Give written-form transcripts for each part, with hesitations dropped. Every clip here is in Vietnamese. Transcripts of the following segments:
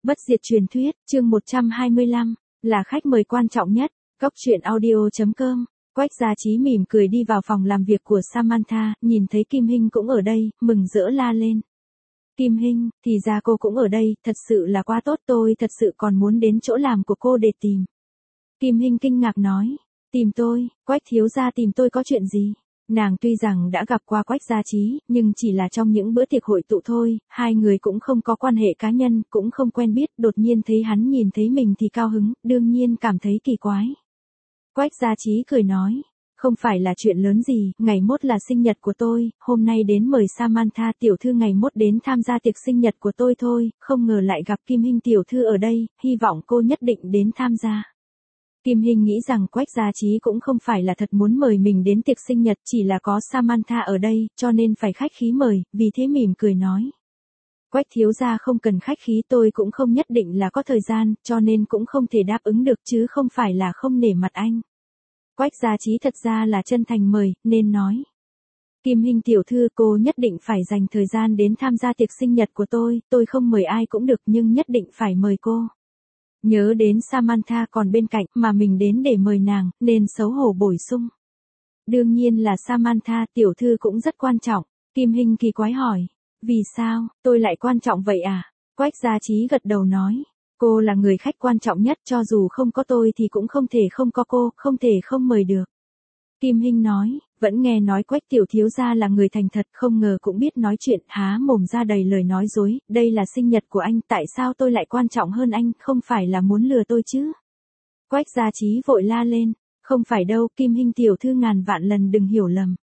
Bất diệt truyền thuyết, chương 125, là khách mời quan trọng nhất, Cóc truyện audio.com. Quách Gia Trí mỉm cười đi vào phòng làm việc của Samantha, nhìn thấy Kim Hinh cũng ở đây, mừng rỡ la lên. Kim Hinh, thì ra cô cũng ở đây, thật sự là quá tốt, tôi thật sự còn muốn đến chỗ làm của cô để tìm. Kim Hinh kinh ngạc nói, tìm tôi, Quách thiếu gia tìm tôi có chuyện gì? Nàng tuy rằng đã gặp qua Quách Gia Trí, nhưng chỉ là trong những bữa tiệc hội tụ thôi, hai người cũng không có quan hệ cá nhân, cũng không quen biết, đột nhiên thấy hắn nhìn thấy mình thì cao hứng, đương nhiên cảm thấy kỳ quái. Quách Gia Trí cười nói, không phải là chuyện lớn gì, ngày mốt là sinh nhật của tôi, hôm nay đến mời Samantha tiểu thư ngày mốt đến tham gia tiệc sinh nhật của tôi thôi, không ngờ lại gặp Kim Hinh tiểu thư ở đây, hy vọng cô nhất định đến tham gia. Kim Hinh nghĩ rằng Quách Gia Trí cũng không phải là thật muốn mời mình đến tiệc sinh nhật, chỉ là có Samantha ở đây, cho nên phải khách khí mời, vì thế mỉm cười nói. Quách thiếu gia không cần khách khí, tôi cũng không nhất định là có thời gian, cho nên cũng không thể đáp ứng được chứ không phải là không nể mặt anh. Quách Gia Trí thật ra là chân thành mời, nên nói. Kim Hinh tiểu thư, cô nhất định phải dành thời gian đến tham gia tiệc sinh nhật của tôi không mời ai cũng được nhưng nhất định phải mời cô. Nhớ đến Samantha còn bên cạnh mà mình đến để mời nàng, nên xấu hổ bổ sung. Đương nhiên là Samantha tiểu thư cũng rất quan trọng. Kim Hinh kỳ quái hỏi. Vì sao, tôi lại quan trọng vậy à? Quách Gia Trí gật đầu nói. Cô là người khách quan trọng nhất, cho dù không có tôi thì cũng không thể không có cô, không thể không mời được. Kim Hinh nói, vẫn nghe nói Quách tiểu thiếu gia là người thành thật, không ngờ cũng biết nói chuyện, há mồm ra đầy lời nói dối, đây là sinh nhật của anh, tại sao tôi lại quan trọng hơn anh, không phải là muốn lừa tôi chứ? Quách Gia Trí vội la lên, không phải đâu, Kim Hinh tiểu thư ngàn vạn lần đừng hiểu lầm.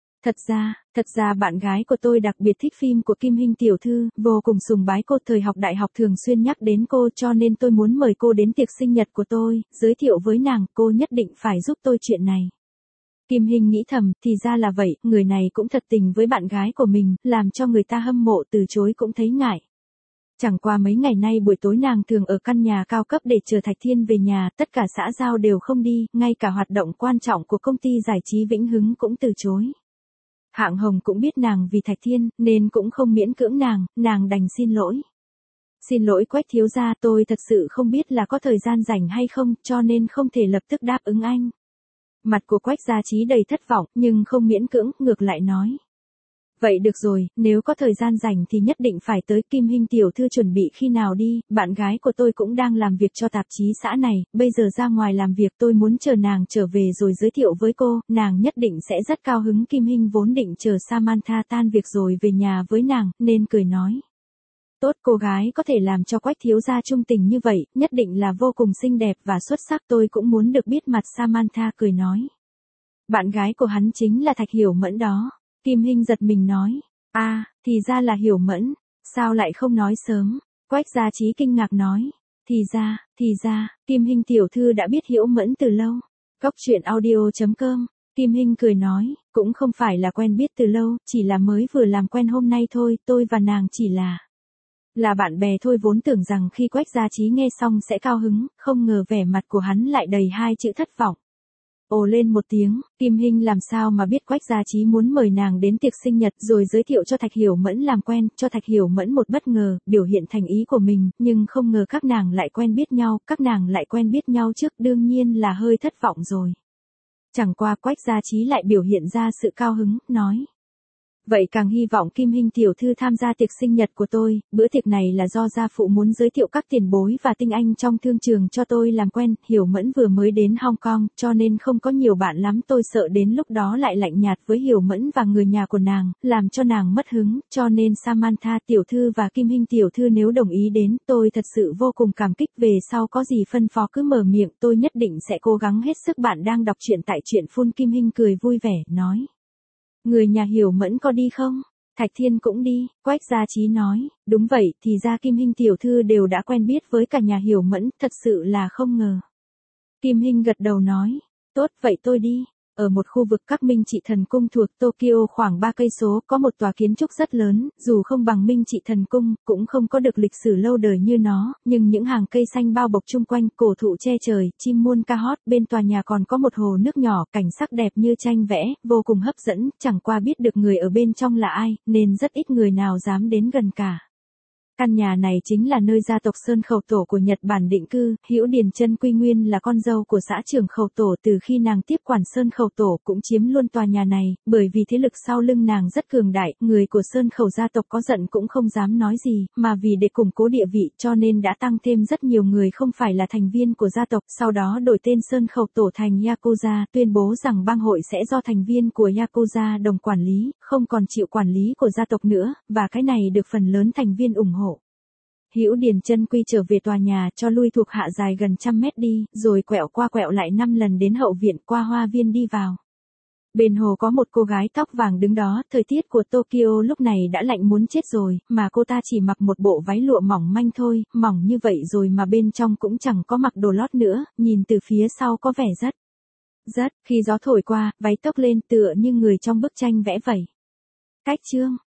Thật ra bạn gái của tôi đặc biệt thích phim của Kim Hinh tiểu thư, vô cùng sùng bái cô, thời học đại học thường xuyên nhắc đến cô, cho nên tôi muốn mời cô đến tiệc sinh nhật của tôi, giới thiệu với nàng, cô nhất định phải giúp tôi chuyện này. Kim Hinh nghĩ thầm, thì ra là vậy, người này cũng thật tình với bạn gái của mình, làm cho người ta hâm mộ, từ chối cũng thấy ngại. Chẳng qua mấy ngày nay buổi tối nàng thường ở căn nhà cao cấp để chờ Thạch Thiên về nhà, tất cả xã giao đều không đi, ngay cả hoạt động quan trọng của công ty giải trí Vĩnh Hứng cũng từ chối. Hạng Hồng cũng biết nàng vì Thạch Thiên, nên cũng không miễn cưỡng nàng đành xin lỗi. Xin lỗi Quách thiếu gia, tôi thật sự không biết là có thời gian rảnh hay không, cho nên không thể lập tức đáp ứng anh. Mặt của Quách Gia Trí đầy thất vọng, nhưng không miễn cưỡng, ngược lại nói. Vậy được rồi, nếu có thời gian rảnh thì nhất định phải tới. Kim Hinh tiểu thư chuẩn bị khi nào đi, bạn gái của tôi cũng đang làm việc cho tạp chí xã này, bây giờ ra ngoài làm việc, tôi muốn chờ nàng trở về rồi giới thiệu với cô, nàng nhất định sẽ rất cao hứng. Kim Hinh vốn định chờ Samantha tan việc rồi về nhà với nàng, nên cười nói. Tốt, cô gái có thể làm cho Quách thiếu gia trung tình như vậy, nhất định là vô cùng xinh đẹp và xuất sắc, tôi cũng muốn được biết mặt. Samantha cười nói. Bạn gái của hắn chính là Thạch Hiểu Mẫn đó. Kim Hinh giật mình nói. Thì ra là Hiểu Mẫn, sao lại không nói sớm? Quách Gia Trí kinh ngạc nói. Thì ra, Kim Hinh tiểu thư đã biết Hiểu Mẫn từ lâu. Cóc truyện audio.com. Kim Hinh cười nói, cũng không phải là quen biết từ lâu, chỉ là mới vừa làm quen hôm nay thôi, tôi và nàng chỉ là bạn bè thôi. Vốn tưởng rằng khi Quách Gia Trí nghe xong sẽ cao hứng, không ngờ vẻ mặt của hắn lại đầy hai chữ thất vọng. Ồ lên một tiếng, Kim Hinh làm sao mà biết Quách Gia Trí muốn mời nàng đến tiệc sinh nhật rồi giới thiệu cho Thạch Hiểu Mẫn làm quen, cho Thạch Hiểu Mẫn một bất ngờ, biểu hiện thành ý của mình, nhưng không ngờ các nàng lại quen biết nhau trước, đương nhiên là hơi thất vọng rồi. Chẳng qua Quách Gia Trí lại biểu hiện ra sự cao hứng, nói. Vậy càng hy vọng Kim Hinh tiểu thư tham gia tiệc sinh nhật của tôi, bữa tiệc này là do gia phụ muốn giới thiệu các tiền bối và tinh anh trong thương trường cho tôi làm quen. Hiểu Mẫn vừa mới đến Hong Kong, cho nên không có nhiều bạn lắm, tôi sợ đến lúc đó lại lạnh nhạt với Hiểu Mẫn và người nhà của nàng, làm cho nàng mất hứng, cho nên Samantha tiểu thư và Kim Hinh tiểu thư nếu đồng ý đến, tôi thật sự vô cùng cảm kích, về sau có gì phân phó cứ mở miệng, tôi nhất định sẽ cố gắng hết sức. Bạn đang đọc truyện tại truyện Phun. Kim Hinh cười vui vẻ, nói. Người nhà Hiểu Mẫn có đi không? Thạch Thiên cũng đi, Quách Gia Trí nói, đúng vậy, thì ra Kim Hinh tiểu thư đều đã quen biết với cả nhà Hiểu Mẫn, thật sự là không ngờ. Kim Hinh gật đầu nói, tốt, vậy tôi đi. Ở một khu vực các Minh Trị Thần Cung thuộc Tokyo khoảng 3 cây số, có một tòa kiến trúc rất lớn, dù không bằng Minh Trị Thần Cung, cũng không có được lịch sử lâu đời như nó, nhưng những hàng cây xanh bao bọc chung quanh, cổ thụ che trời, chim muôn ca hót, bên tòa nhà còn có một hồ nước nhỏ, cảnh sắc đẹp như tranh vẽ, vô cùng hấp dẫn, chẳng qua biết được người ở bên trong là ai, nên rất ít người nào dám đến gần cả. Căn nhà này chính là nơi gia tộc Sơn Khẩu Tổ của Nhật Bản định cư, Hữu Điền Chân Quy nguyên là con dâu của xã trưởng Khẩu Tổ, từ khi nàng tiếp quản Sơn Khẩu Tổ cũng chiếm luôn tòa nhà này, bởi vì thế lực sau lưng nàng rất cường đại, người của Sơn Khẩu gia tộc có giận cũng không dám nói gì, mà vì để củng cố địa vị cho nên đã tăng thêm rất nhiều người không phải là thành viên của gia tộc, sau đó đổi tên Sơn Khẩu Tổ thành Yakuza, tuyên bố rằng bang hội sẽ do thành viên của Yakuza đồng quản lý, không còn chịu quản lý của gia tộc nữa, và cái này được phần lớn thành viên ủng hộ. Hữu Điền Chân Quy trở về tòa nhà cho lui thuộc hạ dài gần 100 mét đi, rồi quẹo qua quẹo lại 5 lần đến hậu viện qua hoa viên đi vào. Bên hồ có một cô gái tóc vàng đứng đó, thời tiết của Tokyo lúc này đã lạnh muốn chết rồi, mà cô ta chỉ mặc một bộ váy lụa mỏng manh thôi, mỏng như vậy rồi mà bên trong cũng chẳng có mặc đồ lót nữa, nhìn từ phía sau có vẻ rất, khi gió thổi qua, váy tốc lên tựa như người trong bức tranh vẽ vậy. Cách chương